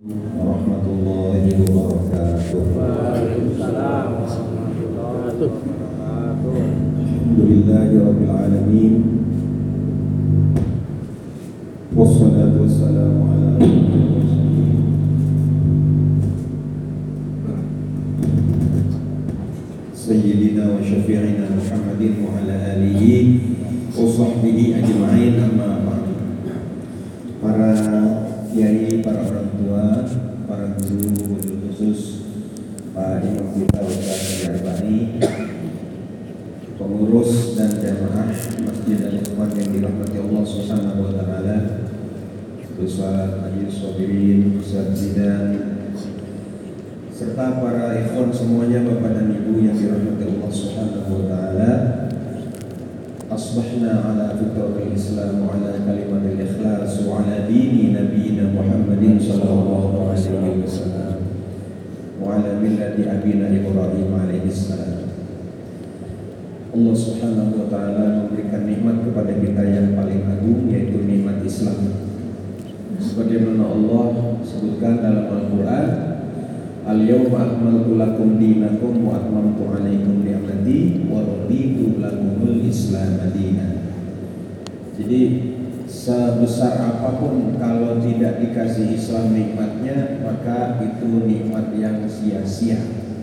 warahmatullahi wabarakatuh. Waalaikumsalam warahmatullahi wabarakatuh. Alhamdulillahi rabbil alamin. Wassalatu wassalamu ala sayyidina wa syafi'ina Muhammadin wa ala alihi wa sahbihi ajma'in, amma ba'd. Para kiai, para orang tua, para guru, khusus Pak Imam kita Ustaz Arbani, pengurus dan jamaah Masjid Al-Ikhwan yang dirahmati Allah Subhanahu wa taala, Ustaz Haji Sobirin, Ustaz Zidan, serta para ikhwan semuanya, bapak dan ibu yang dirahmati Allah Subhanahu wa taala. Asbahna ala fitratil Islam wa ala kalimatil ikhlas wa ala dini nabiyina Muhammadin sallallahu alaihi wasallam wa ala millati abina Ibrahim alaihi salam. Allah Subhanahu wa taala memberikan nikmat kepada kita yang paling agung, yaitu nikmat Islam. Sebagaimana Allah sebutkan dalam Al-Qur'an, al-yawma akmaltu lakum dinakum wa atmamtu alaikum ni'mati wa raditu lakumul Islam dinan. Jadi sebesar apapun kalau tidak dikasih Islam nikmatnya, maka itu nikmat yang sia-sia.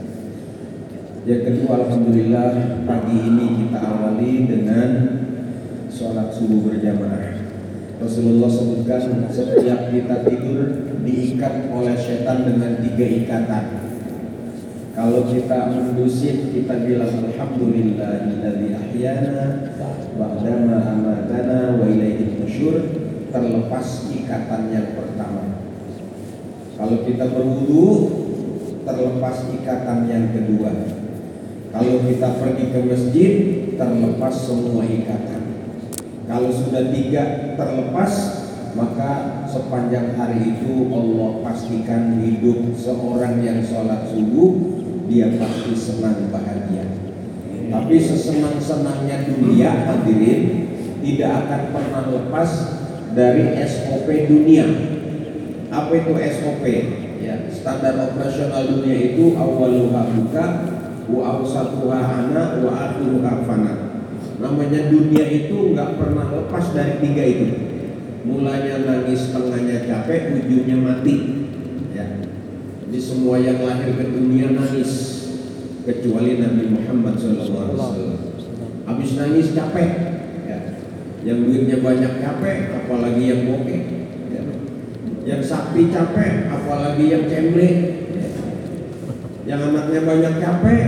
Yang kedua, alhamdulillah pagi ini kita awali dengan sholat subuh berjamaah. Rasulullah sebutkan setiap kita tidur diikat oleh setan dengan 3 ikatan. Kalau kita mendusit, kita bilang alhamdulillahilladzi ahyana ba'dama amatana wa ilaihi nusyur, terlepas ikatan yang pertama. Kalau kita berwudu, terlepas ikatan yang kedua. Kalau kita pergi ke masjid, terlepas semua ikatan. Kalau sudah 3 terlepas, maka sepanjang hari itu Allah pastikan hidup seorang yang sholat subuh, dia pasti senang bahagia. Tapi sesenang-senangnya dunia, hadirin, tidak akan pernah lepas dari SOP dunia. Apa itu SOP? Ya, standar operasional dunia itu awwaluha buka, wa awsatuha ana, wa akhiruha fana. Namanya dunia itu nggak pernah lepas dari 3 itu. Mulanya nangis, tengahnya capek, ujungnya mati. Ya. Jadi semua yang lahir ke dunia nangis, kecuali Nabi Muhammad SAW. Habis nangis capek. Ya. Yang duitnya banyak capek, apalagi yang bokeh. Ya. Yang sakti capek, apalagi yang cemle. Ya. Yang anaknya banyak capek,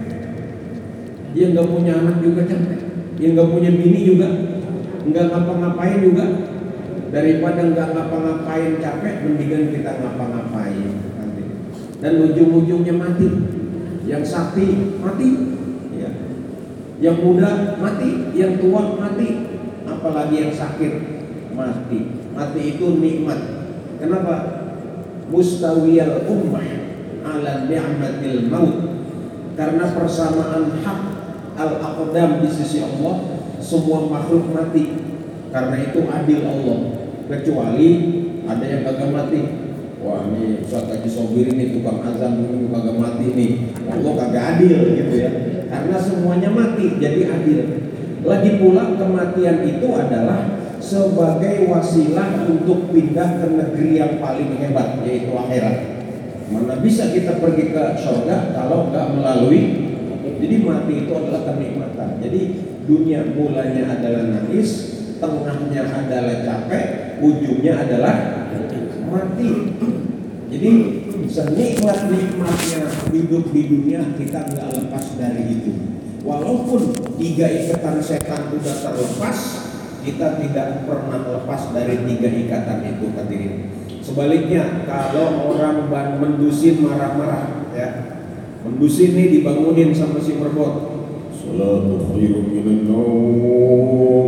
dia nggak punya anak juga capek. Yang nggak punya bini juga, nggak ngapa-ngapain juga. Daripada nggak ngapa-ngapain capek, mendingan kita ngapa-ngapain. Dan ujung-ujungnya mati. Yang sakti mati, ya. Yang muda mati, yang tua mati, apalagi yang sakit mati. Mati itu nikmat. Kenapa? Mustawiyal ummah ala ni'matil maut. Karena persamaan hak al-aqdam di sisi Allah, semua makhluk mati. Karena itu adil Allah. Kecuali ada yang kagak mati. Wah, ini Ustaz Haji Sobir ini tukang azan, ini kagak mati nih. Allah kagak adil gitu ya. Karena semuanya mati, jadi adil. Lagi pula kematian itu adalah sebagai wasilah untuk pindah ke negeri yang paling hebat, yaitu akhirat. Mana bisa kita pergi ke surga kalau nggak melalui. Jadi mati itu adalah kenikmatan. Jadi dunia mulanya adalah nangis, tengahnya adalah capek, ujungnya adalah mati. Jadi senikmat-nikmatnya hidup di dunia, kita nggak lepas dari itu. Walaupun 3 ikatan setan sudah terlepas, kita tidak pernah lepas dari 3 ikatan itu, hadirin. Sebaliknya, kalau orang mendusin marah-marah, ya, mendusin nih dibangunin sama si perbot, salatu khairun minan naum,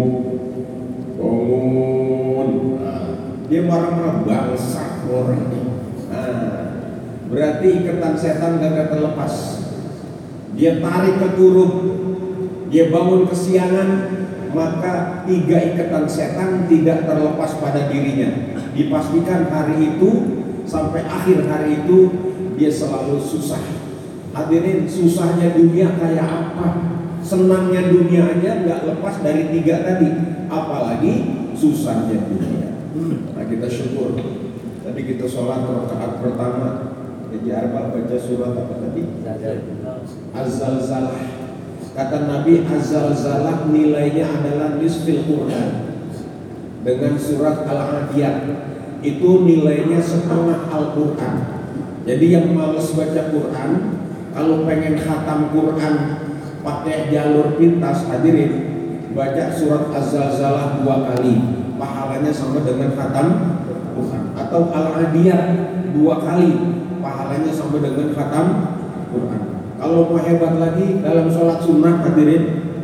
bangun. Dia marah-marah, bangsa orang ini. Berarti ikatan setan gak terlepas. Dia tarik ke turun, dia bangun kesiangan, maka 3 ikatan setan tidak terlepas pada dirinya. Dipastikan hari itu sampai akhir hari itu dia selalu susah. Hadirin, susahnya dunia kayak apa? Senangnya dunia aja nggak lepas dari 3 tadi, apalagi susahnya dunia. Nah, kita syukur. Tadi kita sholat rakaat pertama, jadi Arba baca surat apa tadi? Az-Zalzalah. Kata Nabi, Az-Zalzalah nilainya adalah nisfil Quran. Dengan surat Al-Adiyat itu nilainya setengah Al-Quran. Jadi yang malas baca Quran, kalau pengen khatam Quran pakai jalur pintas, hadirin, baca surat Az-Zalzalah 2 kali, pahalanya sama dengan khatam Quran. Atau Al-Adiyat 2 kali, pahalanya sama dengan khatam Quran. Kalau mau hebat lagi dalam sholat sunnah, hadirin,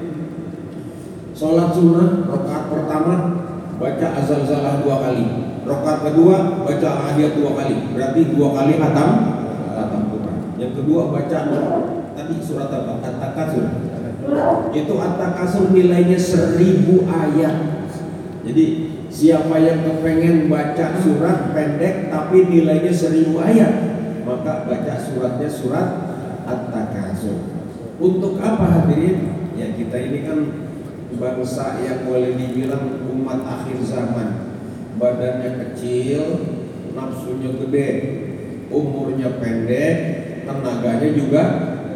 sholat sunnah rakaat pertama baca Az-Zalzalah 2 kali, rakaat kedua baca Al-Adiyat 2 kali, berarti 2 kali khatam Quran. Yang kedua baca tadi surat apa? At-Takasur. Itu At-Takasur nilainya 1000 ayat. Jadi siapa yang kepengen baca surat pendek tapi nilainya 1000 ayat, maka baca suratnya surat At-Takasur. Untuk apa hadirin? Ya, kita ini kan bangsa yang boleh dibilang umat akhir zaman. Badannya kecil, nafsunya gede, umurnya pendek, tenaganya juga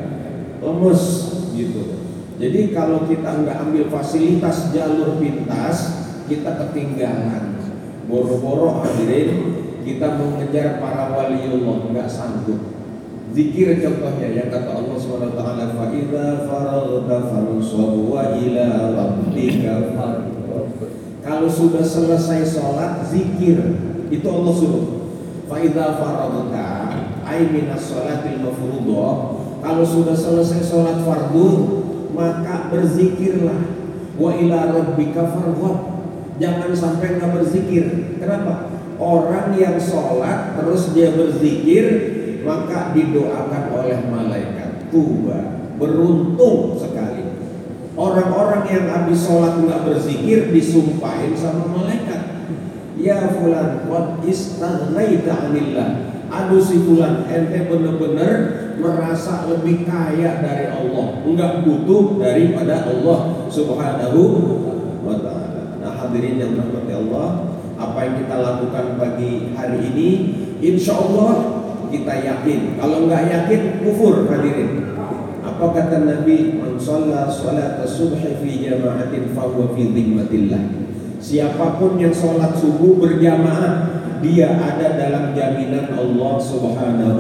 lemes gitu. Jadi kalau kita nggak ambil fasilitas jalur pintas, kita ketinggalan. Boro-boro hadirin, kita mau ngejar para waliullah nggak sanggup. Zikir contohnya yang kata Allah SWT, fa idza faraghta fansab wa ila rabbika farghab. Kalau sudah selesai sholat, zikir. Itu Allah suruh. Fa idza faraghta ay minas sholatil mafruḍah. Kalau sudah selesai sholat fardu, maka berzikirlah. Wa ila rabbika farghab. Jangan sampai nggak berzikir. Kenapa? Orang yang sholat terus dia berzikir, maka didoakan oleh malaikat. Tuba, beruntung sekali. Orang-orang yang habis sholat nggak berzikir disumpahin sama malaikat. Ya fulan, qad istaghnaita 'anillah. Aduh si fulan, ente bener-bener merasa lebih kaya dari Allah, enggak butuh daripada Allah Subhanahu wa ta'ala. Nah, hadirin yang dirahmati Allah, apa yang kita lakukan pagi hari ini, insya Allah kita yakin. Kalau nggak yakin, kufur hadirin. Apa kata Nabi? Man shalla salat subhi fi jama'atin fa huwa fi dhimmatillah. Siapapun yang sholat subuh berjamaah, dia ada dalam jaminan Allah Subhanahu.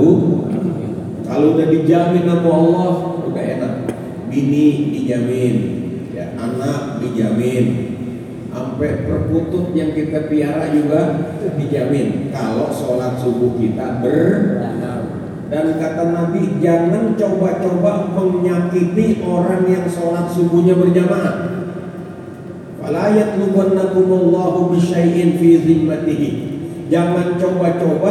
Kalau udah dijamin sama Allah, udah enak. Bini dijamin, ya, anak dijamin, sampai perkutut yang kita piara juga dijamin kalau sholat subuh kita dan kata Nabi, jangan coba-coba menyakiti orang yang sholat subuhnya berjamaah. Fala yatlubannakumullahu bisyai'in fi zimmatihi. Jangan coba-coba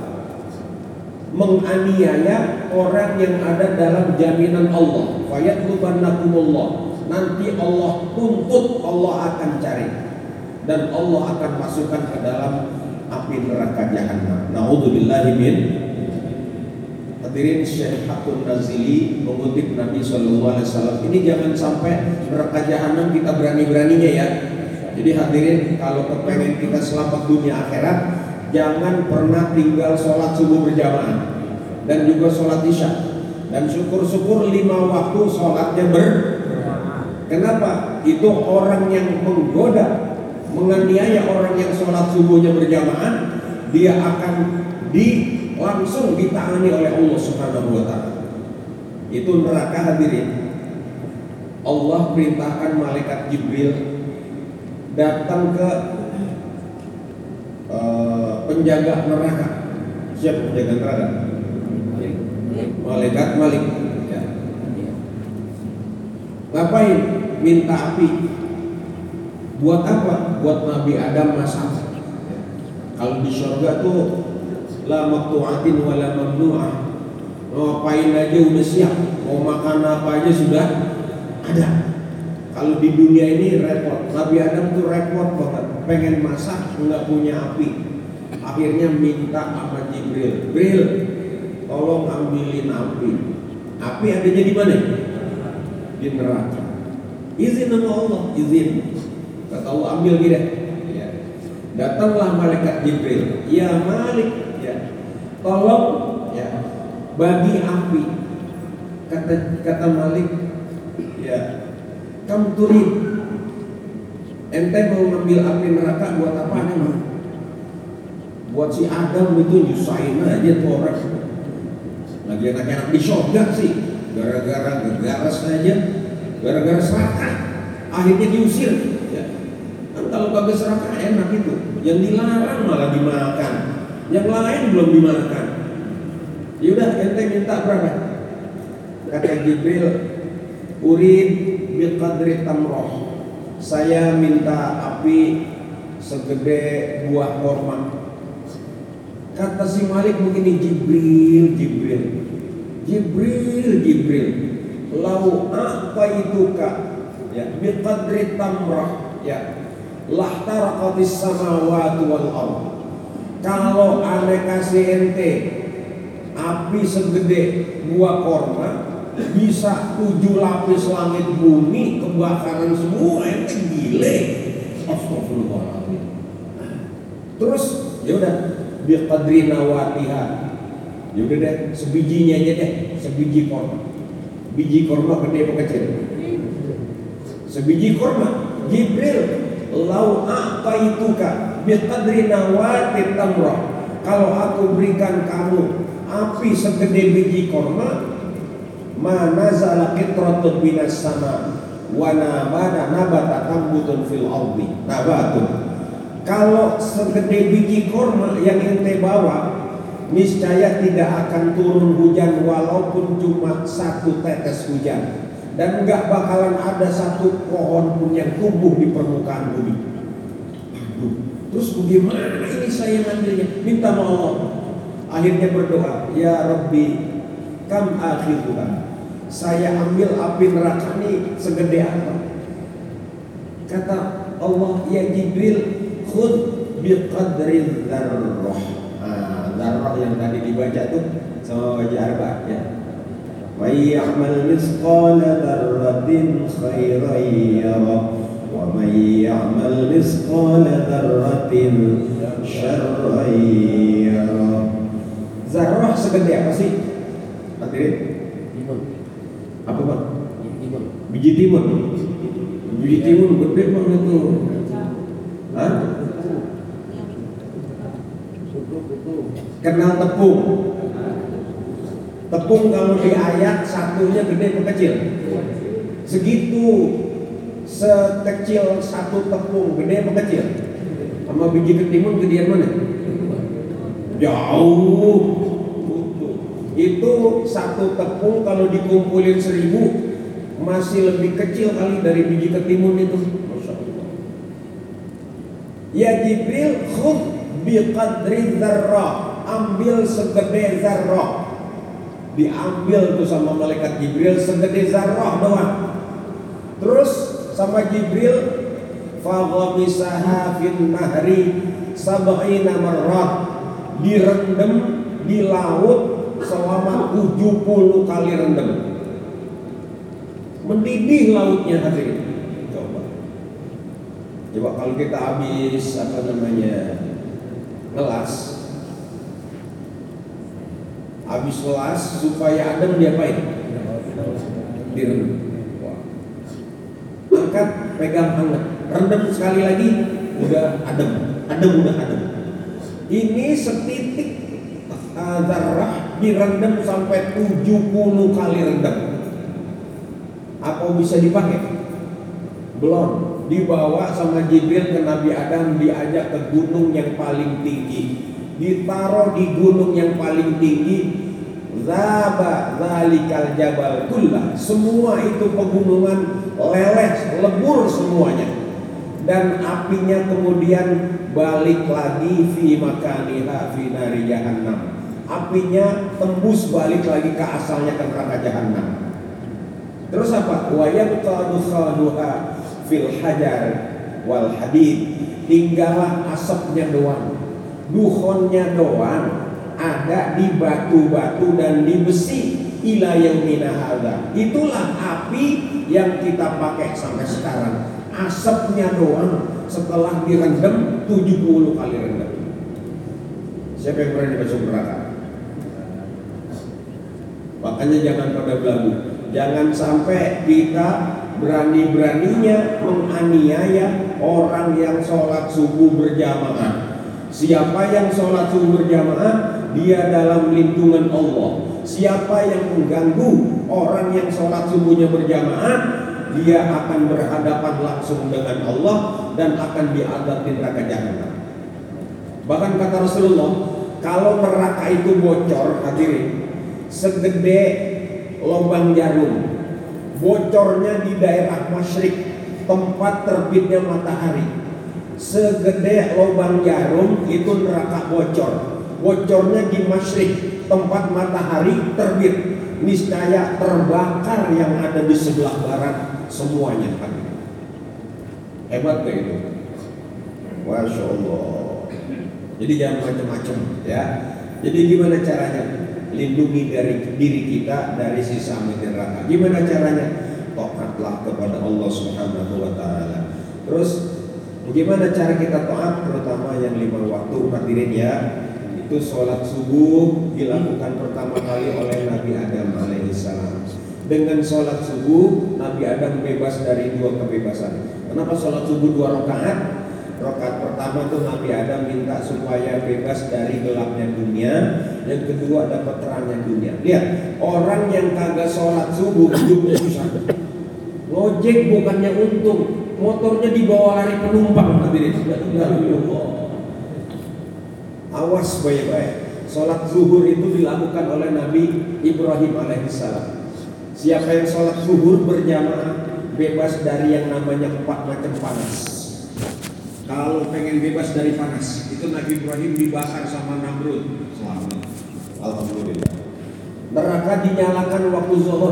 menganiaya orang yang ada dalam jaminan Allah. Fa yatlubannakumullah. Nanti Allah tuntut, Allah akan cari, dan Allah akan masukkan ke dalam api neraka jahanam. Na'udzubillahi min. Hadirin, Syekh Hakun Nazili mengutip Nabi SAW. Ini jangan sampai neraka jahanam kita berani-beraninya ya. Jadi hadirin, kalau kepengen kita selamat dunia akhirat, jangan pernah tinggal sholat subuh berjamaah dan juga sholat isya. Dan syukur-syukur 5 waktu sholatnya Kenapa? Itu orang yang menggoda, menganiaya orang yang sholat subuhnya berjamaah, dia akan langsung ditangani oleh Allah Subhanahu wa ta'ala. Itu neraka hadirin. Allah perintahkan malaikat Jibril datang ke penjaga neraka. Siapa penjaga neraka? Malaikat Malik. Ya. Ngapain? Minta api. Buat apa? Buat Nabi Adam masak. Kalau di surga tuh la maqtu'atin wa la mamnu'ah. Mau ngapain aja udah siap, mau makan apa aja sudah ada. Kalau di dunia ini repot. Nabi Adam tuh repot banget, pengen masak nggak punya api. Akhirnya minta sama Jibril, Jibril, tolong ambilin api. Api adanya di mana? Di neraka. Izin sama Allah, izin. Kata Allah, ambil dia. Ya. Datanglah malaikat Jibril. Ya Malik, ya, tolong, ya, bagi api. Kata Malik, ya, kamu turun. Ente mau ngambil api neraka buat apa nih? Buat si Adam itu nyusahin aja tuh orang. Lagi anak-anak di surga sih, gara-gara gegaras aja, gara-gara serakah, akhirnya diusir. Ya. Kan kalau kagak serakah enak itu, yang dilarang malah dimakan, yang lain belum dimakan. Yaudah, ente minta berapa? Kata Jibril, urid biqadri tamroh. Saya minta api segede buah korma. Kata si Malik begini, Jibril, lau apa itu kak? Ya, biqadri tamrah, ya, lahtaraqatis samawati wal ardh. Kalau ane kasih ente api segede buah korma, bisa 7 lapis langit bumi kebakaran semua, ente gile. Astagfirullahaladzim. Terus ya udah, biqadri nawatiha. Ya udah deh, sebijinya aja deh, sebiji korma. Biji korma gede apa kecil? Sebiji korma. Jibril, lau a'taituka biqadri nawati tamrah. Kalau aku berikan kamu api segede biji korma, ma nazala qitratun minas sama wa nabata tambutun fil ardi nabatun. Kalau segede biji korma yang ente bawa, niscaya tidak akan turun hujan walaupun cuma 1 tetes hujan, dan enggak bakalan ada 1 pohon pun yang tumbuh di permukaan bumi. Aduh, terus bagaimana ini saya ngambilnya? Minta sama Allah. Akhirnya berdoa, ya Rabbi, kam akhiruha. Saya ambil api neraka ini segede apa? Kata Allah, ya Jibril, khud biqadri dzarrah. Dzarrah yang tadi dibaca tuh sama baca Arba, ya. May ya'mal misqala dzarratin khairan yarah wa may ya'mal misqala dzarratin syarran yarah. Zarrah segede apa sih? Hadirin? Apa bang? Biji timun. Biji timun gede banget tuh. Hah? Kenal tepung. Tepung kalau diayak satunya gede atau kecil? Segitu. Sekecil 1 tepung, gede atau kecil? Sama biji ketimun gedean mana? Jauh. Itu 1 tepung kalau dikumpulin 1000 masih lebih kecil kali dari biji ketimun itu. Masya Allah. Ya Jibril, khud biqadri dzarrah. Ambil segede zarrah. Diambil tuh sama malaikat Jibril segede zarrah doang. Terus sama Jibril, faghamisaha fin nahri sab'ina marrat. Direndam di laut selama 70 kali rendam. Mendidih lautnya hadirin. Coba kalau kita habis ngelas, habis ngelas supaya adem diapain? Direndam. Angkat, pegang hangat, rendam sekali lagi, udah adem. Ini setitik zarrah direndam sampai 70 kali rendam. Apa bisa dipakai? Belum. Dibawa sama Jibril ke Nabi Adam, diajak ke gunung yang paling tinggi, ditaruh di gunung yang paling tinggi. Zaba zalikal jabal kullah. Semua itu pegunungan leleh, lebur semuanya. Dan apinya kemudian balik lagi fi makaniha fi nari jahannam. Apinya tembus balik lagi ke asalnya ke neraka jahannam. Terus apa? Wa yabqadu khaluha fil hajar wal hadid. Tinggallah asapnya doang. dukhonnya doang ada di batu-batu dan di besi ila yaumina hadza. Itulah api yang kita pakai sampai sekarang. Asapnya doang setelah direndam 70 kali rendam. Siapa yang berani masuk neraka? Makanya jangan pada belagu. Jangan sampai kita berani-beraninya menganiaya orang yang sholat subuh berjamaah. Siapa yang sholat subuh berjamaah, dia dalam lindungan Allah. Siapa yang mengganggu orang yang sholat subuhnya berjamaah, dia akan berhadapan langsung dengan Allah dan akan diadab di neraka jahanam. Bahkan kata Rasulullah, kalau neraka itu bocor, hadirin, segede lubang jarum, bocornya di daerah masyrik, tempat terbitnya matahari, segede lubang jarum itu neraka bocor. Bocornya di masyrik, tempat matahari terbit, niscaya terbakar yang ada di sebelah barat semuanya. Hebat kayak itu. Masya Allah. Jadi jangan macam-macam ya. Jadi gimana caranya lindungi dari diri kita dari sisa api neraka? Gimana caranya? Taatlah kepada Allah Subhanahu wa taala. Terus bagaimana cara kita taat, terutama yang 5 waktu, hadirin ya. Itu sholat subuh dilakukan pertama kali oleh Nabi Adam alaihissalam. Dengan sholat subuh Nabi Adam bebas dari 2 kebebasan. Kenapa sholat subuh 2 rakaat? Rakaat pertama tuh Nabi Adam minta supaya bebas dari gelapnya dunia, yang kedua dapat terangnya dunia. Lihat, orang yang kagak sholat subuh hidupnya susah. Ngojek bukannya untung, motornya dibawa lari penumpang. Awas baik-baik. Sholat zuhur itu dilakukan oleh Nabi Ibrahim alaihissalam. Siapa yang sholat zuhur berjamaah bebas dari yang namanya 4 macam panas. Kalau pengen bebas dari panas, itu Nabi Ibrahim dibakar sama Namrud. Selamat, alhamdulillah. Neraka dinyalakan waktu zuhur,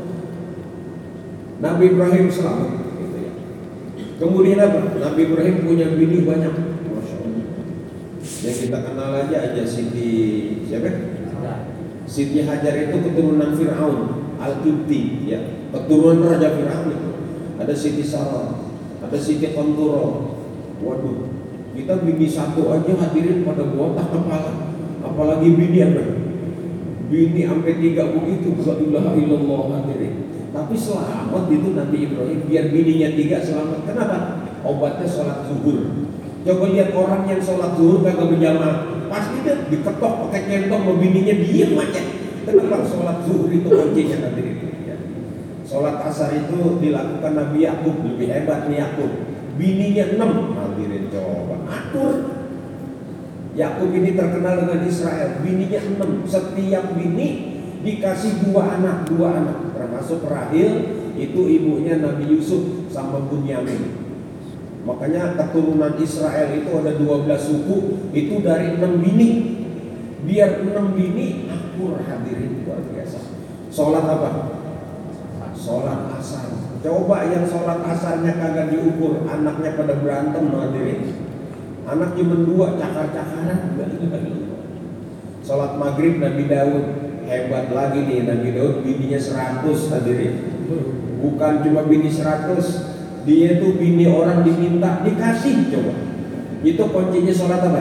Nabi Ibrahim selamat. Kemudian apa? Nabi Ibrahim punya bini banyak. Yang kita kenal aja Siti siapa? Siti Hajar itu keturunan Fir'aun Al-Qibti ya, keturunan Raja Fir'aun itu. Ada Siti Sarah, ada Siti Qanturo. Waduh, kita bini satu aja hadirin pada botak kepala, apalagi bini apa? Bini sampai 3 begitu. La ilaha illallah hadirin. Tapi selamat itu Nabi Ibrahim, biar bininya 3 selamat. Kenapa? Obatnya sholat zuhur. Coba lihat orang yang sholat zuhur kagak berjamaah, pasti dia diketok pakai centong sama bininya, diem aja. Kenapa? Sholat zuhur itu kuncinya hadirin. Sholat asar itu dilakukan Nabi Yakub, lebih hebat nih Yakub. Bininya 6, hadirin coba atur. Yakub ini terkenal dengan Israel, bininya 6. Setiap bini dikasih 2 anak, termasuk Rahil, itu ibunya Nabi Yusuf sama Bunyamin. Makanya keturunan Israel itu ada 12 suku, itu dari 6 bini. Biar 6 bini akur, hadirin, luar biasa. Sholat apa? Sholat asar. Coba yang sholat asarnya kagak diukur, anaknya pada berantem, hadirin. Anak cuma 2, cakar-cakaran. Sholat maghrib Nabi Daud, hebat lagi nih Nabi Daud, bininya 100, hadirin. Bukan cuma bini 100, dia tuh bini orang diminta dikasih. Coba itu kuncinya sholat apa?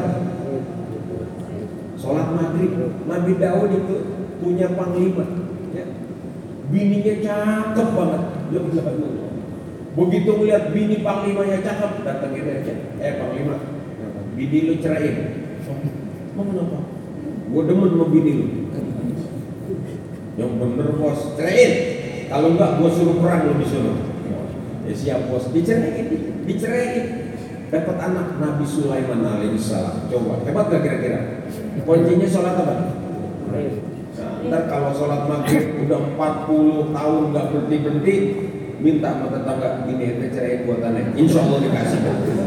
Sholat maghrib. Nabi Daud itu punya panglima ya. Bininya cakep banget. Begitu melihat bini panglimanya cakep, datangin aja, panglima, bini lu ceraiin. Mau kenapa? Gue demen sama bini lu. Yang bener bos, ceraiin. Kalau enggak gue suruh perang lu disuruh. Ya siap bos, diceraiin. Dapat anak Nabi Sulaiman alaihissalam. Coba, hebat gak kira-kira? Kuncinya sholat apa? Nah, ntar kalau sholat maghrib udah 40 tahun gak berhenti-berhenti, minta sama tetangga, gini ente ceraiin buat aneh, insya Allah dikasih.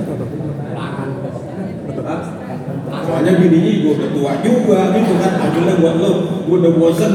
Soalnya bininya gue udah tua juga gitu kan, ambilnya buat lo, gue udah bosen.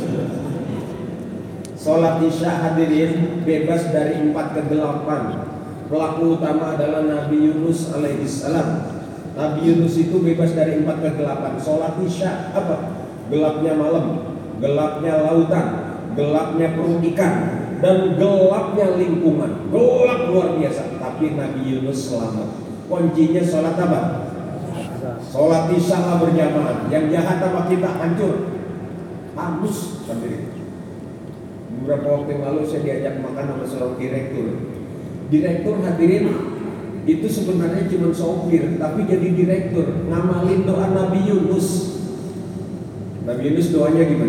Sholat isya hadirin bebas dari 4 kegelapan. Pelaku utama adalah Nabi Yunus alaihissalam. Nabi Yunus itu bebas dari 4 kegelapan. Sholat isya apa? Gelapnya malam, gelapnya lautan, gelapnya perut ikan, dan gelapnya lingkungan. Gelap luar biasa. Tapi Nabi Yunus selamat. Kuncinya sholat apa? Sholat isya lah berjamaah. Yang jahat sama kita hancur, hangus sendiri. Beberapa waktu yang lalu saya diajak makan sama seorang direktur. Direktur hadirin itu sebenarnya cuma sopir, tapi jadi direktur ngamalin doa Nabi Yunus. Nabi Yunus doanya gimana?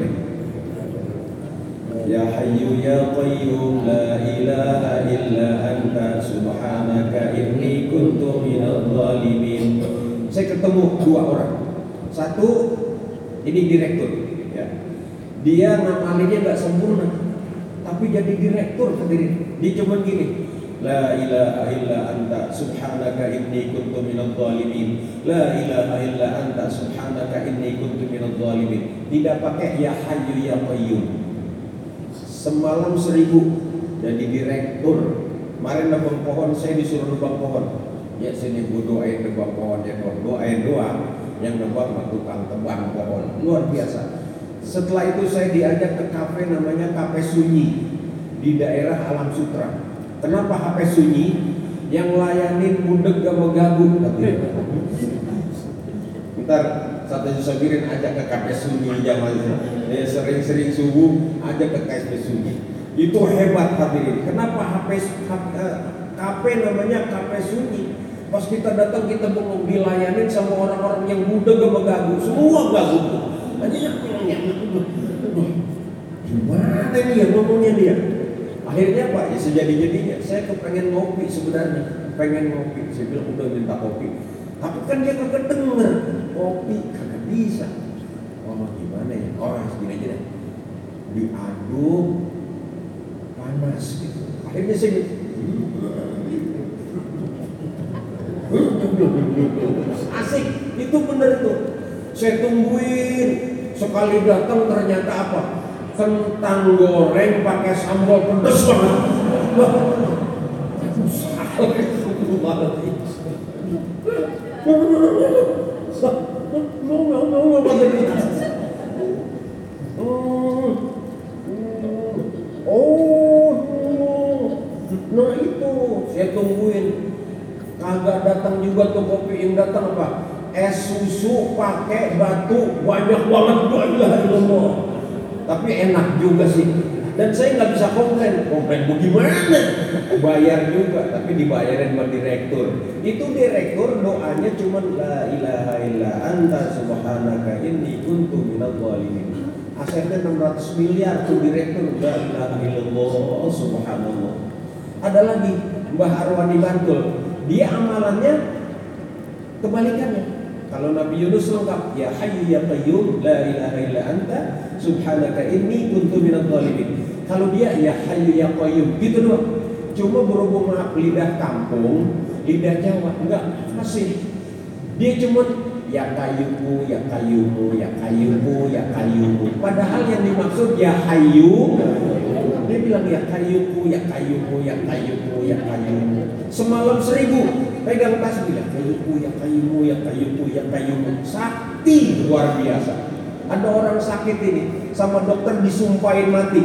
Ya Hayyu Ya Qayyum La ilaha illa anta subhanaka inni kuntu minadh dhalimin. Saya ketemu 2 orang. Satu ini direktur, ya. Dia ngamalinnya nggak sempurna, tapi jadi direktur sendiri. Dia cuma gini, La ilaha illa anta subhanaka inni kuntu minadh dhalimin. La ilaha illa anta subhanaka inni kuntu minadh dhalimin. Tidak pakai ya Hayyu ya Qayyum. Semalam 1000 jadi direktur. Kemarin nebang pohon, saya disuruh nebang pohon. Ya sini gua doain nebang pohon, ya doain doang. Yang nebang mah tukang tebang pohon. Luar biasa. Setelah itu saya diajak ke kafe namanya Kafe Sunyi di daerah Alam Sutra. Kenapa HP sunyi? Yang layanin budeg gak mengganggu. Ntar satu sabirin ajak ke kafe sunyi zaman sering-sering subuh ajak ke kafe sunyi. Itu hebat hadirin. Kenapa kafe namanya kafe sunyi? Pas kita datang kita mau dilayanin sama orang-orang yang budeg gak mengganggu. Semua ganggu. Gimana nih ya ngomongnya dia? Akhirnya Pak, ya sejadi-jadinya saya kepengen ngopi sebenarnya, pengen ngopi. Saya bilang udah minta kopi, tapi kan dia kagak denger kopi, kagak bisa. Oh gimana ya? Oh segini aja deh, diaduk panas gitu. Akhirnya saya asik, itu bener tuh. Saya tungguin, sekali datang ternyata apa? Kentang goreng pakai sambal pedas banget. Nah itu saya tungguin, kagak datang juga tuh kopi. Yang datang apa? Es susu pakai batu banyak banget. Alhamdulillah. Tapi enak juga sih. Dan saya nggak bisa komplain bagaimana? Bayar juga, tapi dibayarin sama direktur. Itu direktur doanya cuma la ilaha illa anta subhanaka inni kuntu minadh dhalimin. Asetnya 600 miliar tuh direktur. La ilaha illallah subhanallah. Ada lagi Mbah Arwani Bantul. Dia amalannya kebalikannya. Kalau Nabi Yunus lengkap, ya Hayyu ya Qayyum la ilaha illa anta subhanaka inni kuntu minadh dhalimin. Kalau dia ya Hayyu ya Qayyum gitu doang. Cuma berhubung lidah kampung, lidah Jawa enggak fasih. Dia cuma ya kayuku, ya kayumu, ya kayumu, ya kayumu. Padahal yang dimaksud ya Hayyu. Dia bilang ya kayuku, ya kayumu, ya kayumu, ya kayumu. Semalam 1000 pegang tasbih, ya kayuku, ya kayumu, ya kayuku, ya kayumu. Sakti luar biasa. Ada orang sakit ini sama dokter disumpahin mati.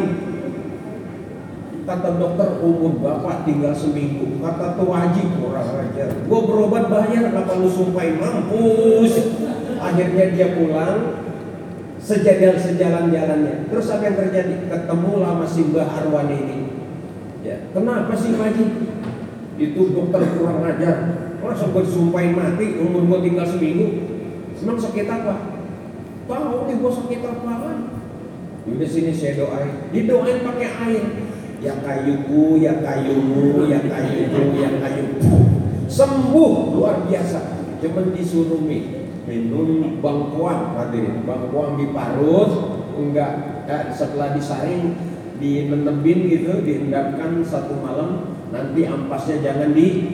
Kata dokter umur bapak tinggal seminggu. Kata tuh wajib kurang ajar. Gua berobat bayar, kenapa lu sumpahin? Mampus. Akhirnya dia pulang. Sejalan-jalannya. Terus apa yang terjadi? Ketemu sama si Mbah Arwani ini. Ya, kenapa sih Pak Haji? Itu dokter kurang ajar. Masa gue disumpahin mati, umur gue tinggal seminggu. Emang sakit apa? Tahu nih gue sakit apaan? Udah sini saya doain. Didoain pakai air. Ya kayuku, ya kayumu, ya kayuku, ya kayuku. Sembuh luar biasa. Cuman disuruh minum bangkuang, hadirin. Bangkuang diparut, enggak setelah disaring, dinenebin gitu, diendapkan 1 malam. Nanti ampasnya jangan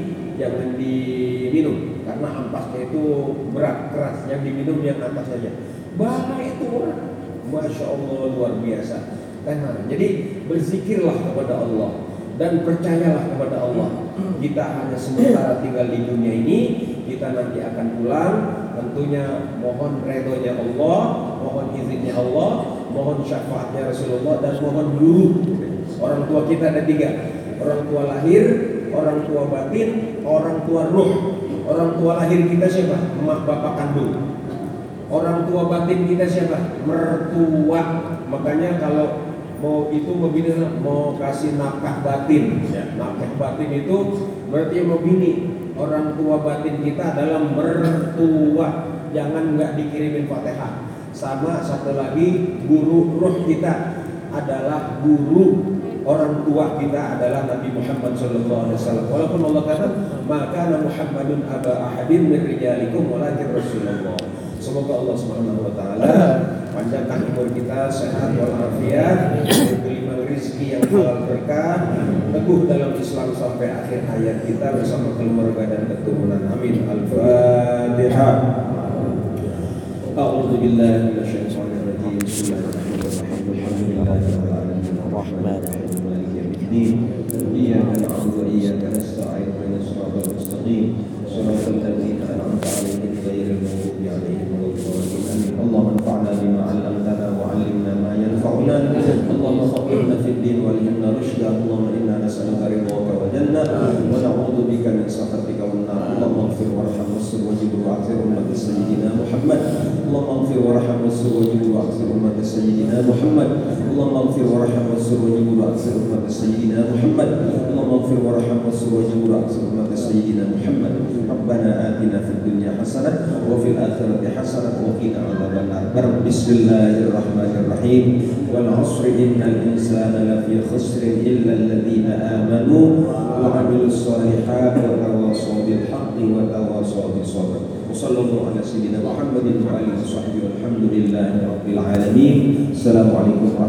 diminum karena ampasnya itu berat keras. Yang diminum yang atas saja. Bahaya itu orang. Masya Allah luar biasa. Nah, jadi berzikirlah kepada Allah dan percayalah kepada Allah. Kita hanya sementara tinggal di dunia ini. kita nanti akan pulang, tentunya mohon redhonya Allah, mohon izinnya Allah, mohon syafaatnya Rasulullah, dan mohon guru. Orang tua kita ada 3, orang tua lahir, orang tua batin, orang tua ruh. Orang tua lahir kita siapa? Emak bapak kandung. Orang tua batin kita siapa? Mertua. Makanya kalau mau bini mau kasih nafkah batin, nafkah batin itu berarti mau bini. Orang tua batin kita adalah mertua. Jangan nggak dikirimin Fatihah. Sama satu lagi, guru ruh kita adalah guru. Orang tua kita adalah Nabi Muhammad SAW. Walaupun Allah kata, maka Muhammadun aba ahadin min rijalikum walakin Rasulullah. Semoga Allah Subhanahu wa taala panjangkan umur kita, sehat walafiat, diberi rezeki yang halal berkah, teguh dalam Islam sampai akhir hayat kita bersama keluarga dan keturunan. Amin. Al-Fatihah. A'udzu billahi minasyaitonir rajim. Bismillahirrahmanirrahim. Alhamdulillahirabbil alamin. Arrahmanirrahim. Maliki yaumiddin. Iyyaka na'budu wa iyyaka nasta'in. Ihdinas siratal mustaqim. Shiratal ladzina an'amta 'alaihim ghairil maghdubi 'alaihim waladdallin. Amin. Allahumma anfa'na bima 'allamtana wa 'allimna ma yanfa'una. Allahumma faqihna fid din wa alhimna rushda. Allahumma inna nas'aluka ridhaka wa jannah wa na'udzu bika min sakhatika wan nar. Allahumma ighfir warham wastur wajib wa'zir ummat sayyidina Muhammad. Allahumma ighfir warham wastur wajib wa'zir ummat sayyidina Muhammad. Allahumma ighfir warham wastur wajib wa'zir ummat sayyidina Muhammad. Allahumma ighfir warham wastur wajib wa'zir ummat sayyidina Muhammad. Rabbana atina fid dunya hasanah wa fil akhirati hasanah wa qina adzabannar. Bismillahirrahmanirrahim. Wal 'asri innal insana lafi khusrin illa alladhina amanu wa 'amilus solihati wa tawassaw bil haqqi wa tawassaw bis sabr. Wassallallahu ala sayyidina Muhammadin wa alihi washabbihi walhamdulillahi rabbil alamin. Assalamualaikum.